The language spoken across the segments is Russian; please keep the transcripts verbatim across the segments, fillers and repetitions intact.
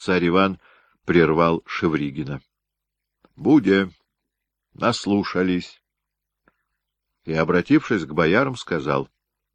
царь Иван прервал Шевригина. — Буде, наслушались. И, обратившись к боярам, сказал: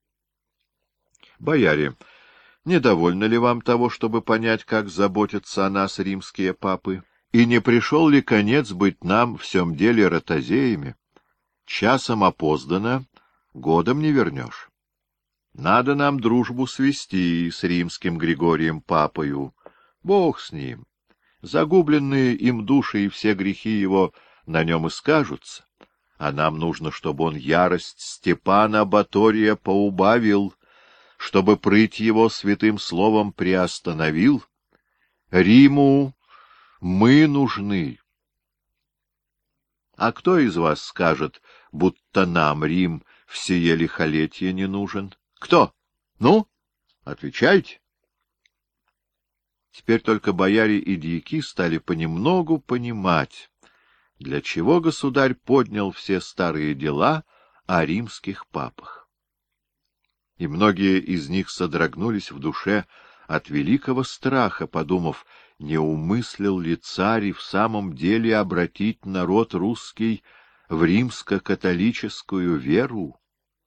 — Бояре, недовольно ли вам того, чтобы понять, как заботятся о нас римские папы? И не пришел ли конец быть нам в всем деле ротозеями? Часом опоздано, годом не вернешь. Надо нам дружбу свести с римским Григорием папою. Бог с ним. Загубленные им души и все грехи его на нем и скажутся. А нам нужно, чтобы он ярость Степана Батория поубавил, чтобы прыть его святым словом приостановил. Риму мы нужны. А кто из вас скажет, будто нам Рим в сие лихолетие не нужен? Кто? Ну, отвечайте. Теперь только бояре и дьяки стали понемногу понимать, для чего государь поднял все старые дела о римских папах. И многие из них содрогнулись в душе от великого страха, подумав, не умыслил ли царь и в самом деле обратить народ русский в римско-католическую веру.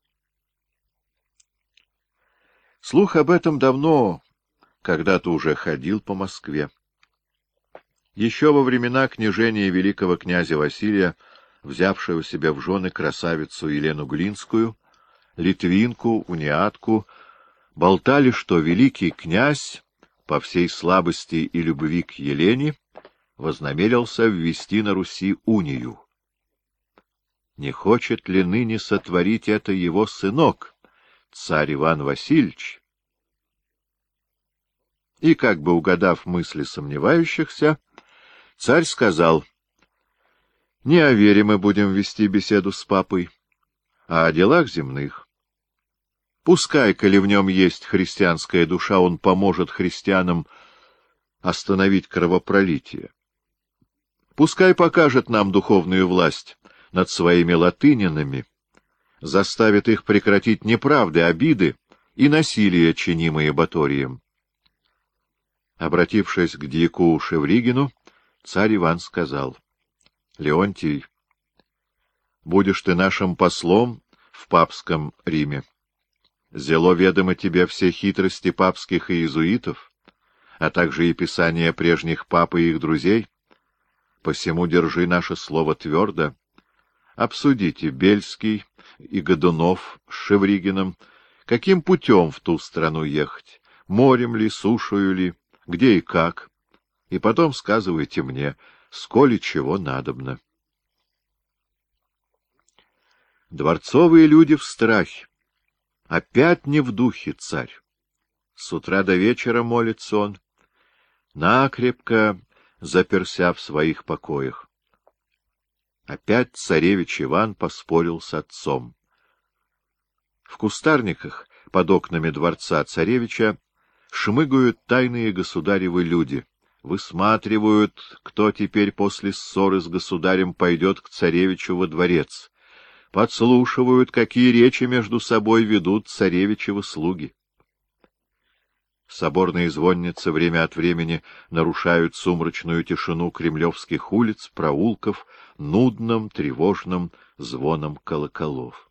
Слух об этом давно когда-то уже ходил по Москве. Еще во времена княжения великого князя Василия, взявшего себе в жены красавицу Елену Глинскую, литвинку, униатку, болтали, что великий князь по всей слабости и любви к Елене вознамерился ввести на Руси унию. Не хочет ли ныне сотворить это его сынок, царь Иван Васильевич? И, как бы угадав мысли сомневающихся, царь сказал: — Не о вере мы будем вести беседу с папой, а о делах земных. Пускай, коли в нем есть христианская душа, он поможет христианам остановить кровопролитие. Пускай покажет нам духовную власть над своими латынинами, заставит их прекратить неправды, обиды и насилие, чинимые Баторием. Обратившись к дьяку Шевригину, царь Иван сказал: — Леонтий, будешь ты нашим послом в папском Риме. Зело ведомо тебе все хитрости папских и иезуитов, а также и писания прежних пап и их друзей. Посему держи наше слово твердо. Обсудите Бельский и Годунов с Шевригиным, каким путем в ту страну ехать, морем ли, сушою ли, где и как, и потом сказывайте мне, сколь и чего надобно. Дворцовые люди в страхе. Опять не в духе царь. С утра до вечера молится он, накрепко заперся в своих покоях. Опять царевич Иван поспорил с отцом. В кустарниках под окнами дворца царевича шмыгают тайные государевы люди, высматривают, кто теперь после ссоры с государем пойдет к царевичу во дворец, подслушивают, какие речи между собой ведут царевичевы слуги. Соборные звонницы время от времени нарушают сумрачную тишину кремлевских улиц, проулков, нудным, тревожным звоном колоколов.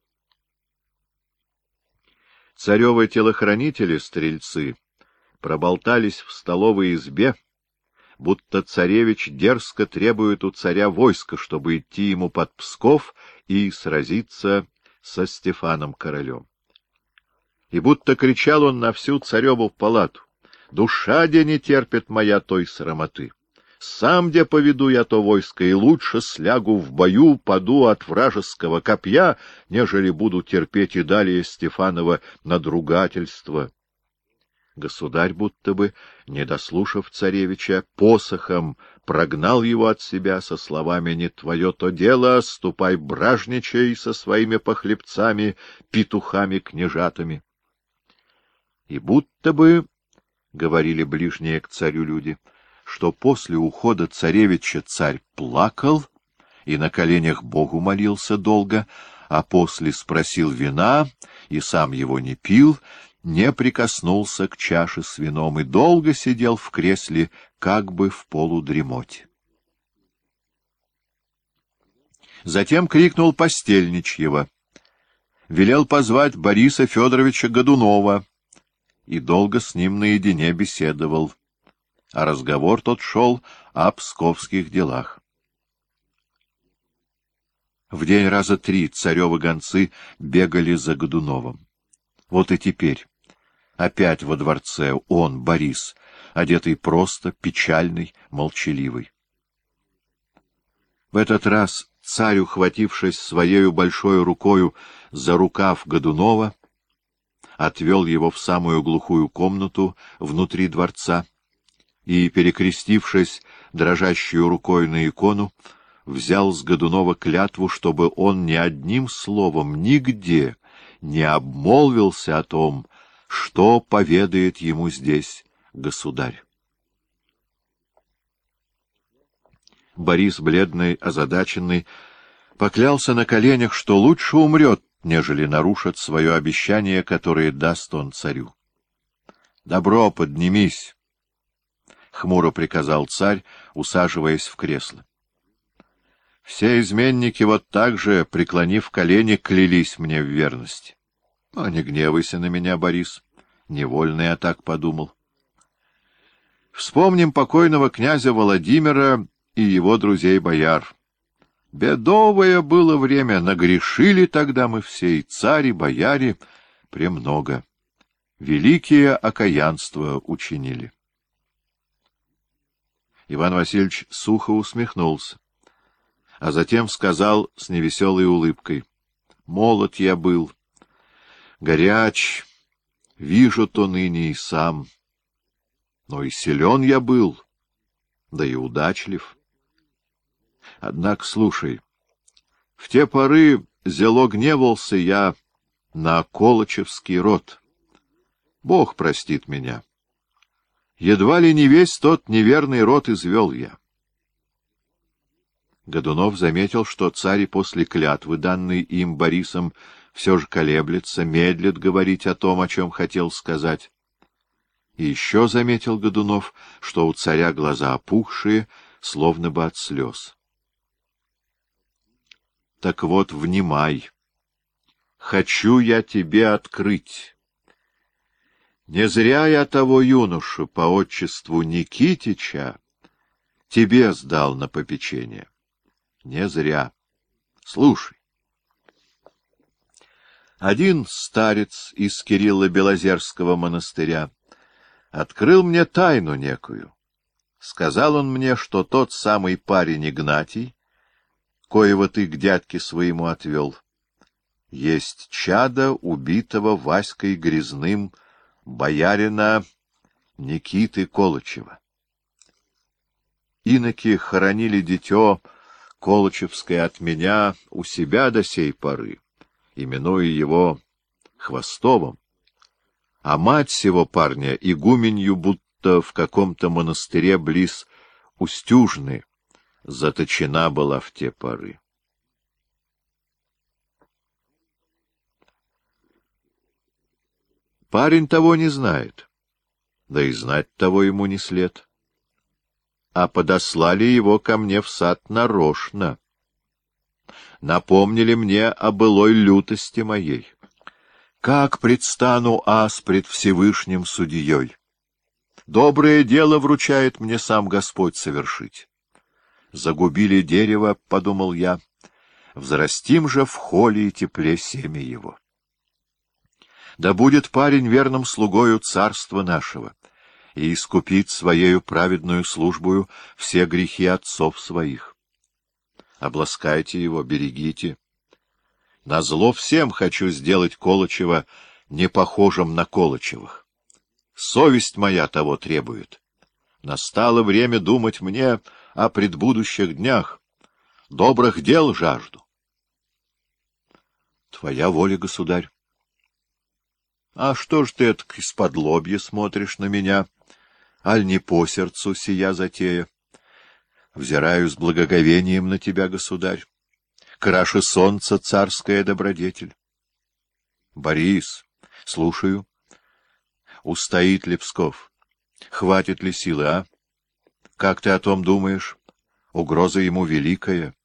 Царевы телохранители-стрельцы проболтались в столовой избе, будто царевич дерзко требует у царя войска, чтобы идти ему под Псков и сразиться со Стефаном королем. И будто кричал он на всю цареву палату: «Душа, де не терпит моя той срамоты! Сам, де поведу я то войско, и лучше слягу в бою, паду от вражеского копья, нежели буду терпеть и далее Стефанова надругательство». Государь, будто бы, не дослушав царевича, посохом прогнал его от себя со словами: «Не твое то дело, ступай бражничай со своими похлебцами, петухами-княжатами». И будто бы, — говорили ближние к царю люди, — что после ухода царевича царь плакал и на коленях Богу молился долго, а после спросил вина и сам его не пил, не прикоснулся к чаше с вином и долго сидел в кресле, как бы в полудремоте. Затем крикнул Постельничьего, велел позвать Бориса Федоровича Годунова и долго с ним наедине беседовал, а разговор тот шел о псковских делах. В день раза три царевы гонцы бегали за Годуновым. Вот и теперь опять во дворце он, Борис, одетый просто, печальный, молчаливый. В этот раз царь, ухватившись своею большой рукою за рукав Годунова, отвел его в самую глухую комнату внутри дворца и, перекрестившись дрожащую рукой на икону, взял с Годунова клятву, чтобы он ни одним словом нигде не обмолвился о том, что поведает ему здесь государь. Борис, бледный, озадаченный, поклялся на коленях, что лучше умрет, нежели нарушит свое обещание, которое даст он царю. — Добро, поднимись! — хмуро приказал царь, усаживаясь в кресло. Все изменники вот так же, преклонив колени, клялись мне в верности. Ну, не гневайся на меня, Борис. Невольно я так подумал. Вспомним покойного князя Владимира и его друзей-бояр. Бедовое было время, нагрешили тогда мы все, и царь, и бояре, премного. Великие окаянства учинили. Иван Васильевич сухо усмехнулся, а затем сказал с невеселой улыбкой: — Молод я был, горяч, вижу то ныне и сам, но и силен я был, да и удачлив. Однако, слушай, в те поры зело гневался я на колочевский род. Бог простит меня. Едва ли не весь тот неверный род извел я. Годунов заметил, что царь после клятвы, данной им Борисом, все же колеблется, медлит говорить о том, о чем хотел сказать. И еще заметил Годунов, что у царя глаза опухшие, словно бы от слез. — Так вот, внимай. Хочу я тебе открыть. Не зря я того юношу по отчеству Никитича тебе сдал на попечение. Не зря. Слушай. Один старец из Кирилла-Белозерского монастыря открыл мне тайну некую. Сказал он мне, что тот самый парень Игнатий, коего ты к дядьке своему отвел, есть чадо убитого Васькой Грязным боярина Никиты Колычева. Иноки хоронили дитё Колычевское от меня у себя до сей поры, именуя его Хвостовым, а мать сего парня игуменью будто в каком-то монастыре близ Устюжны заточена была в те поры. Парень того не знает, да и знать того ему не след. А подослали его ко мне в сад нарочно. Напомнили мне о былой лютости моей. Как предстану аз пред Всевышним судьей? Доброе дело вручает мне сам Господь совершить. Загубили дерево, — подумал я, — взрастим же в холе и тепле семя его. Да будет парень верным слугою царства нашего и искупит своею праведную службою все грехи отцов своих. Обласкайте его, берегите. Назло всем хочу сделать Колычева не похожим на Колычевых. Совесть моя того требует. Настало время думать мне о предбудущих днях. Добрых дел жажду. Твоя воля, государь. А что ж ты это исподлобья смотришь на меня, аль не по сердцу сия затея? Взираю с благоговением на тебя, государь. Краше солнца царская добродетель. Борис, слушаю. Устоит ли Псков? Хватит ли силы, а? Как ты о том думаешь? Угроза ему великая.